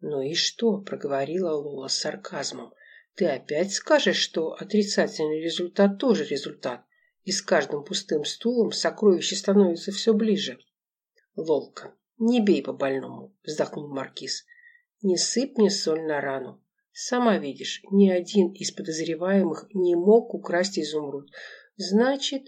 «Ну и что?» – проговорила Лола с сарказмом. «Ты опять скажешь, что отрицательный результат тоже результат, и с каждым пустым стулом сокровище становится все ближе?» «Лолка, не бей по больному», – вздохнул Маркиз. «Не сыпь мне соль на рану. Сама видишь, ни один из подозреваемых не мог украсть изумруд. Значит...»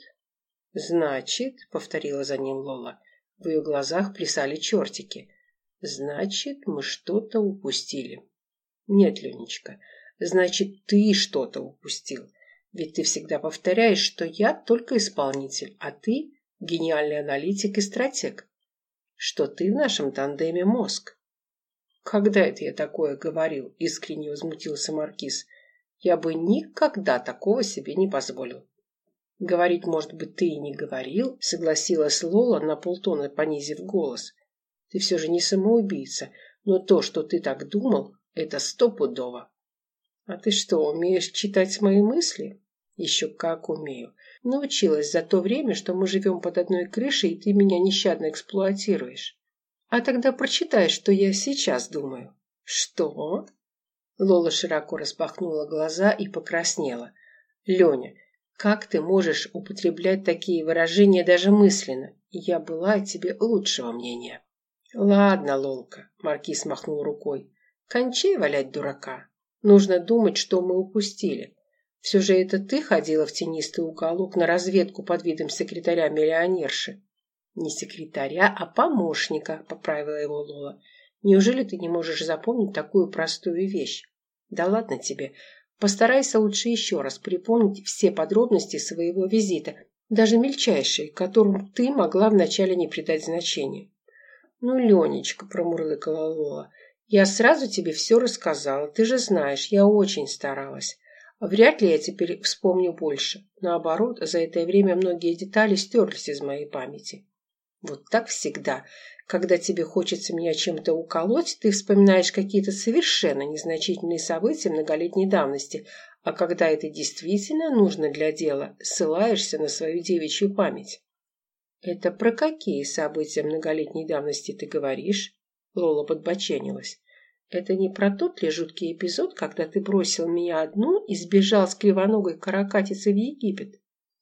«Значит», — повторила за ним Лола, в ее глазах плясали чертики. «Значит, мы что-то упустили». «Нет, Ленечка, значит, ты что-то упустил. Ведь ты всегда повторяешь, что я только исполнитель, а ты гениальный аналитик и стратег. Что ты в нашем тандеме мозг». «Когда это я такое говорил?» — искренне возмутился Маркиз. «Я бы никогда такого себе не позволил». «Говорить, может быть, ты и не говорил», — согласилась Лола, на полтона понизив голос. «Ты все же не самоубийца, но то, что ты так думал, это стопудово». «А ты что, умеешь читать мои мысли?» «Еще как умею. Научилась за то время, что мы живем под одной крышей, и ты меня нещадно эксплуатируешь». «А тогда прочитай, что я сейчас думаю». «Что?» Лола широко распахнула глаза и покраснела. «Леня, как ты можешь употреблять такие выражения даже мысленно? Я была о тебе лучшего мнения». «Ладно, Лолка», — Маркиз махнул рукой, — «кончай валять дурака. Нужно думать, что мы упустили. Все же это ты ходила в тенистый уголок на разведку под видом секретаря-миллионерши». «Не секретаря, а помощника», — поправила его Лола. «Неужели ты не можешь запомнить такую простую вещь? Да ладно тебе. Постарайся лучше еще раз припомнить все подробности своего визита, даже мельчайшие, которым ты могла вначале не придать значения». «Ну, Ленечка», — промурлыкала Лола, — «я сразу тебе все рассказала. Ты же знаешь, я очень старалась. Вряд ли я теперь вспомню больше. Наоборот, за это время многие детали стерлись из моей памяти». «Вот так всегда. Когда тебе хочется меня чем-то уколоть, ты вспоминаешь какие-то совершенно незначительные события многолетней давности, а когда это действительно нужно для дела, ссылаешься на свою девичью память». «Это про какие события многолетней давности ты говоришь?» Лола подбоченилась. «Это не про тот ли жуткий эпизод, когда ты бросил меня одну и сбежал с кривоногой каракатицей в Египет?»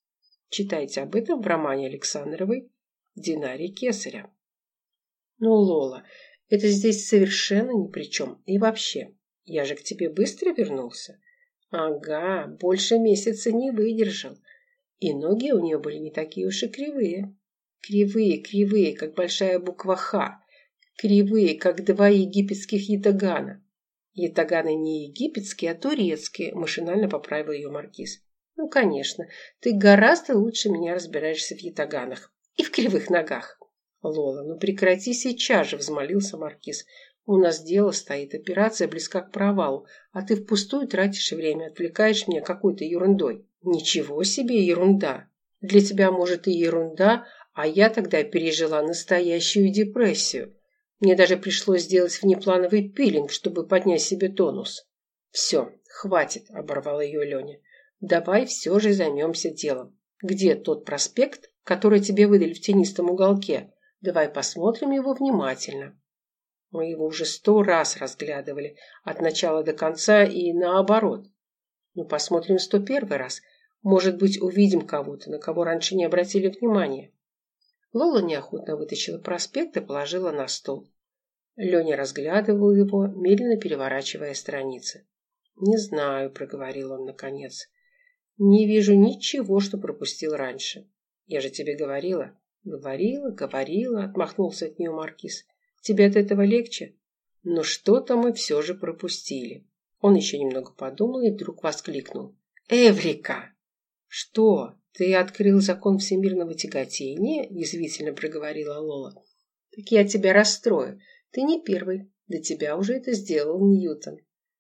Читайте об этом в романе Александровой «Динарий Кесаря». «Ну, Лола, это здесь совершенно ни при чем. И вообще, я же к тебе быстро вернулся». «Ага, больше месяца не выдержал. И ноги у нее были не такие уж и кривые. Кривые, кривые, как большая буква «Х». Кривые, как два египетских ятагана». «Ятаганы не египетские, а турецкие», — машинально поправил ее Маркиз. «Ну, конечно, ты гораздо лучше меня разбираешься в ятаганах и в кривых ногах». «Лола, ну прекрати сейчас же», — взмолился Маркиз. «У нас дело стоит, операция близка к провалу, а ты впустую тратишь время, отвлекаешь меня какой-то ерундой». «Ничего себе ерунда! Для тебя, может, и ерунда, а я тогда пережила настоящую депрессию. Мне даже пришлось сделать внеплановый пилинг, чтобы поднять себе тонус». «Все, хватит», — оборвала ее Леня. «Давай все же займемся делом. Где тот проспект, который тебе выдали в тенистом уголке? Давай посмотрим его внимательно». «Мы его уже 100 раз разглядывали, от начала до конца и наоборот». «Ну, посмотрим 101 раз. Может быть, увидим кого-то, на кого раньше не обратили внимания». Лола неохотно вытащила проспект и положила на стол. Леня разглядывал его, медленно переворачивая страницы. «Не знаю», — проговорил он наконец. «Не вижу ничего, что пропустил раньше. Я же тебе говорила». «Говорила», — отмахнулся от нее Маркиз. «Тебе от этого легче?» «Но что-то мы все же пропустили». Он еще немного подумал и вдруг воскликнул. «Эврика!» «Что, ты открыл закон всемирного тяготения?» — язвительно проговорила Лола. «Так я тебя расстрою. Ты не первый. До тебя уже это сделал Ньютон».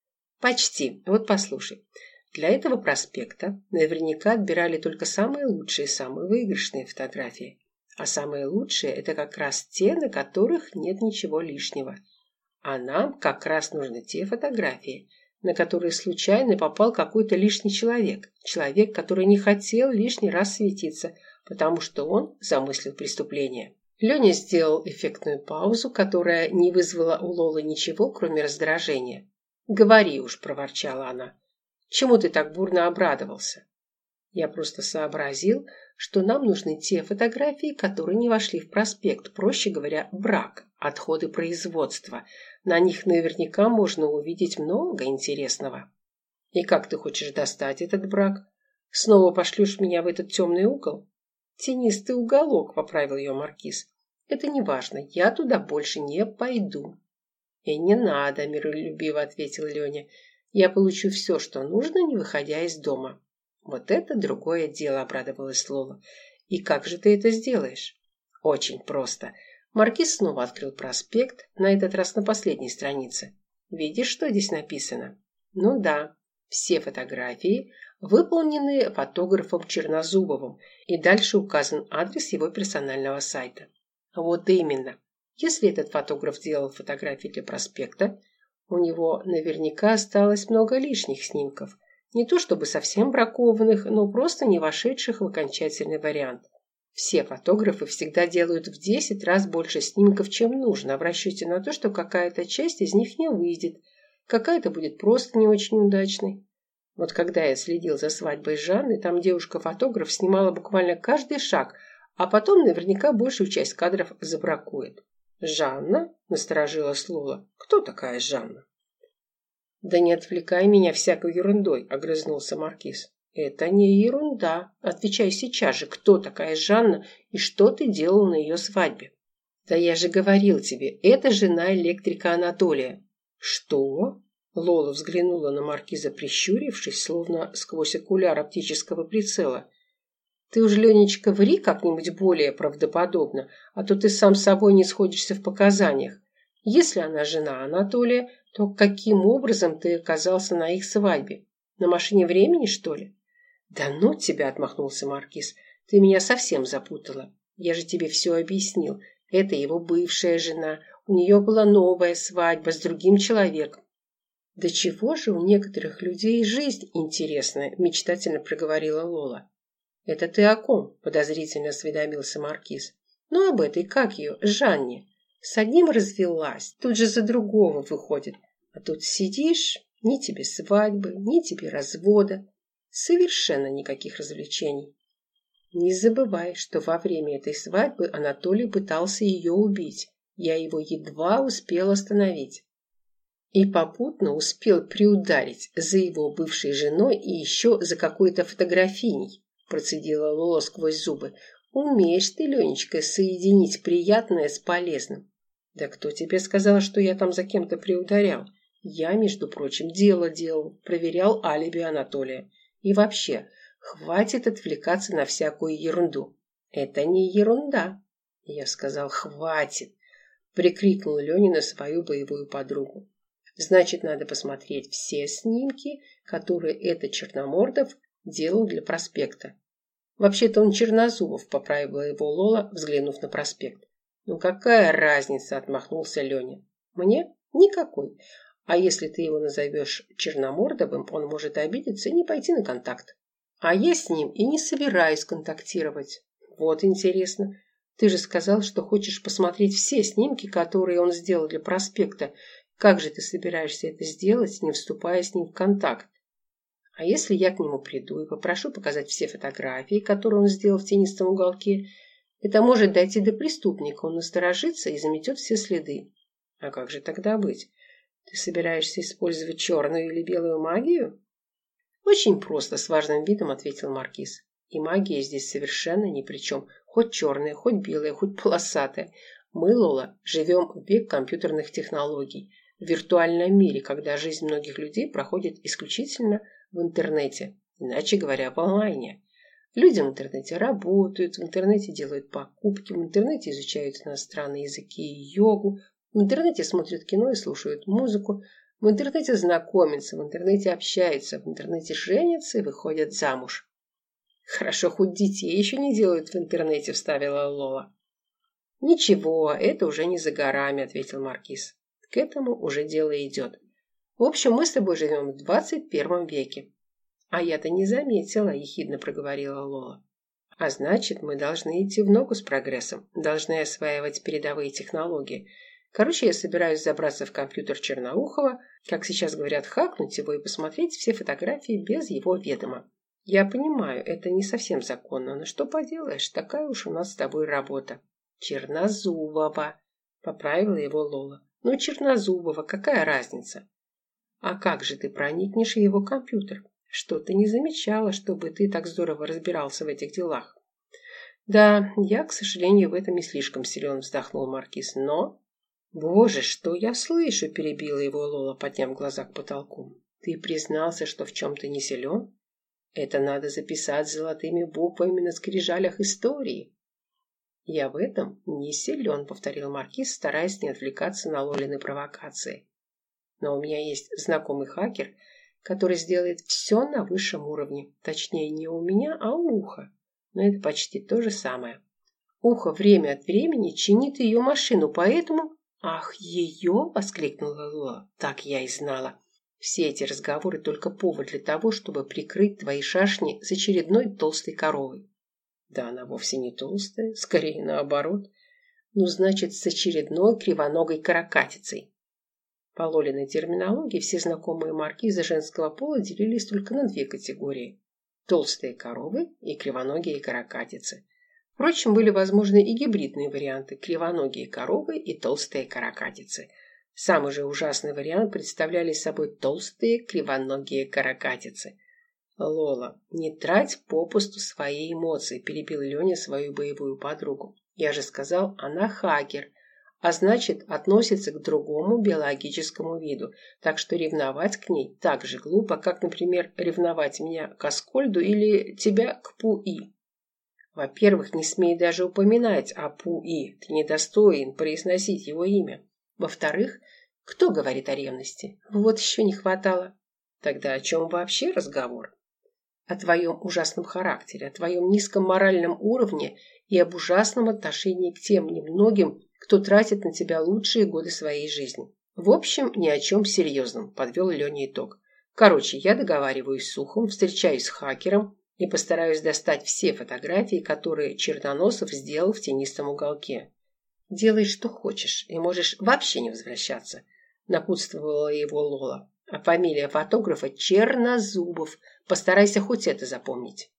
«Почти. Вот послушай. Для этого проспекта наверняка отбирали только самые лучшие, самые выигрышные фотографии. А самые лучшие – это как раз те, на которых нет ничего лишнего. А нам как раз нужны те фотографии, на которые случайно попал какой-то лишний человек. Человек, который не хотел лишний раз светиться, потому что он замыслил преступление». Леня сделал эффектную паузу, которая не вызвала у Лолы ничего, кроме раздражения. «Говори уж», – проворчала она. «Чему ты так бурно обрадовался?» «Я просто сообразил, что нам нужны те фотографии, которые не вошли в проспект, проще говоря, брак, отходы производства. На них наверняка можно увидеть много интересного». «И как ты хочешь достать этот брак? Снова пошлешь меня в этот темный угол?» «Тенистый уголок», – поправил ее маркиз. «Это не важно, я туда больше не пойду». «И не надо», – миролюбиво ответил Леня. «Я получу все, что нужно, не выходя из дома». «Вот это другое дело», – обрадовалась Лола. «И как же ты это сделаешь?» «Очень просто». Маркиз снова открыл проспект, на этот раз на последней странице. «Видишь, что здесь написано?» «Ну да, все фотографии выполнены фотографом Чернозубовым, и дальше указан адрес его персонального сайта». «Вот именно. Если этот фотограф делал фотографии для проспекта, у него наверняка осталось много лишних снимков. Не то чтобы совсем бракованных, но просто не вошедших в окончательный вариант. Все фотографы всегда делают в 10 раз больше снимков, чем нужно, в расчете на то, что какая-то часть из них не выйдет, какая-то будет просто не очень удачной. Вот когда я следил за свадьбой Жанны, там девушка-фотограф снимала буквально каждый шаг, а потом наверняка большую часть кадров забракует. «Жанна?» – насторожилась Лола. «Кто такая Жанна?» «Да не отвлекай меня всякой ерундой», – огрызнулся маркиз. «Это не ерунда. Отвечай сейчас же, кто такая Жанна и что ты делал на ее свадьбе?» «Да я же говорил тебе, это жена электрика Анатолия». «Что?» – Лола взглянула на маркиза, прищурившись, словно сквозь окуляр оптического прицела. «Ты уж, Ленечка, ври как-нибудь более правдоподобно, а то ты сам собой не сходишься в показаниях. Если она жена Анатолия, то каким образом ты оказался на их свадьбе? На машине времени, что ли?» «Да ну тебя!» – отмахнулся маркиз. «Ты меня совсем запутала. Я же тебе все объяснил. Это его бывшая жена. У нее была новая свадьба с другим человеком». «Да чего же у некоторых людей жизнь интересная?» – мечтательно проговорила Лола. «Это ты о ком?» – подозрительно осведомился маркиз. «Ну, об этой, как ее, Жанне. С одним развелась, тут же за другого выходит. А тут сидишь, ни тебе свадьбы, ни тебе развода. Совершенно никаких развлечений. Не забывай, что во время этой свадьбы Анатолий пытался ее убить. Я его едва успел остановить. И попутно успел приударить за его бывшей женой и еще за какой-то фотографией», процедила Лола сквозь зубы. «Умеешь ты, Ленечка, соединить приятное с полезным». «Да кто тебе сказал, что я там за кем-то приударял? Я, между прочим, дело делал, проверял алиби Анатолия. И вообще, хватит отвлекаться на всякую ерунду». «Это не ерунда». Я сказал: «Хватит», прикрикнул Леня на свою боевую подругу. «Значит, надо посмотреть все снимки, которые этот Черномордов делал для проспекта». «Вообще-то он Чернозубов», поправила его Лола, взглянув на проспект. «Ну какая разница?» – отмахнулся Леня. «Мне? Никакой. А если ты его назовешь Черномордовым, он может обидеться и не пойти на контакт. А я с ним и не собираюсь контактировать». «Вот интересно. Ты же сказал, что хочешь посмотреть все снимки, которые он сделал для проспекта. Как же ты собираешься это сделать, не вступая с ним в контакт? А если я к нему приду и попрошу показать все фотографии, которые он сделал в тенистом уголке, это может дойти до преступника, он насторожится и заметет все следы. А как же тогда быть? Ты собираешься использовать черную или белую магию?» «Очень просто», с важным видом ответил маркиз. «И магия здесь совершенно ни при чем. Хоть черная, хоть белая, хоть полосатая. Мы, Лола, живем в век компьютерных технологий, в виртуальном мире, когда жизнь многих людей проходит исключительно в интернете, иначе говоря, в онлайне. Люди в интернете работают, в интернете делают покупки, в интернете изучают иностранные языки и йогу, в интернете смотрят кино и слушают музыку, в интернете знакомятся, в интернете общаются, в интернете женятся и выходят замуж». «Хорошо, хоть детей еще не делают в интернете», вставила Лола. «Ничего, это уже не за горами», ответил маркиз. «К этому уже дело идет. В общем, мы с тобой живем в 21 веке». «А я-то не заметила», ехидно проговорила Лола. А значит, мы должны идти в ногу с прогрессом, должны осваивать передовые технологии. Короче, я собираюсь забраться в компьютер Черноухова, как сейчас говорят, хакнуть его и посмотреть все фотографии без его ведома. Я понимаю, это не совсем законно, но что поделаешь, такая уж у нас с тобой работа. Чернозубова, поправила его Лола. Ну, Чернозубова, какая разница? А как же ты проникнешь в его компьютер? Что-то не замечала, чтобы ты так здорово разбирался в этих делах. Да, я, к сожалению, в этом не слишком силен, вздохнул Маркиз, но... Боже, что я слышу, перебила его Лола, подняв глаза к потолку. Ты признался, что в чем-то не силен? Это надо записать золотыми буквами на скрижалях истории. Я в этом не силен, повторил Маркиз, стараясь не отвлекаться на Лолины провокации. Но у меня есть знакомый хакер, который сделает все на высшем уровне. Точнее, не у меня, а у Уха. Но это почти то же самое. Ухо время от времени чинит ее машину, поэтому... «Ах, ее!» — воскликнула Лола. «Так я и знала. Все эти разговоры только повод для того, чтобы прикрыть твои шашни с очередной толстой коровой». Да она вовсе не толстая, скорее наоборот. Ну, значит, с очередной кривоногой каракатицей. По Лолиной терминологии все знакомые маркизы женского пола делились только на две категории – толстые коровы и кривоногие каракатицы. Впрочем, были возможны и гибридные варианты – кривоногие коровы и толстые каракатицы. Самый же ужасный вариант представляли собой толстые кривоногие каракатицы. «Лола, не трать попусту свои эмоции», – перебил Леня свою боевую подругу. «Я же сказал, она хакер, а значит, относится к другому биологическому виду, так что ревновать к ней так же глупо, как, например, ревновать меня к Аскольду или тебя к Пуи. Во-первых, не смей даже упоминать о Пуи, ты недостоин произносить его имя. Во-вторых, кто говорит о ревности? Вот еще не хватало. Тогда о чем вообще разговор? О твоем ужасном характере, о твоем низком моральном уровне и об ужасном отношении к тем немногим, кто тратит на тебя лучшие годы своей жизни. В общем, ни о чем серьезном, подвел Леня итог. Короче, я договариваюсь с Ухом, встречаюсь с хакером и постараюсь достать все фотографии, которые Черноносов сделал в тенистом уголке. Делай, что хочешь, и можешь вообще не возвращаться, напутствовала его Лола. А фамилия фотографа Чернозубов. Постарайся хоть это запомнить.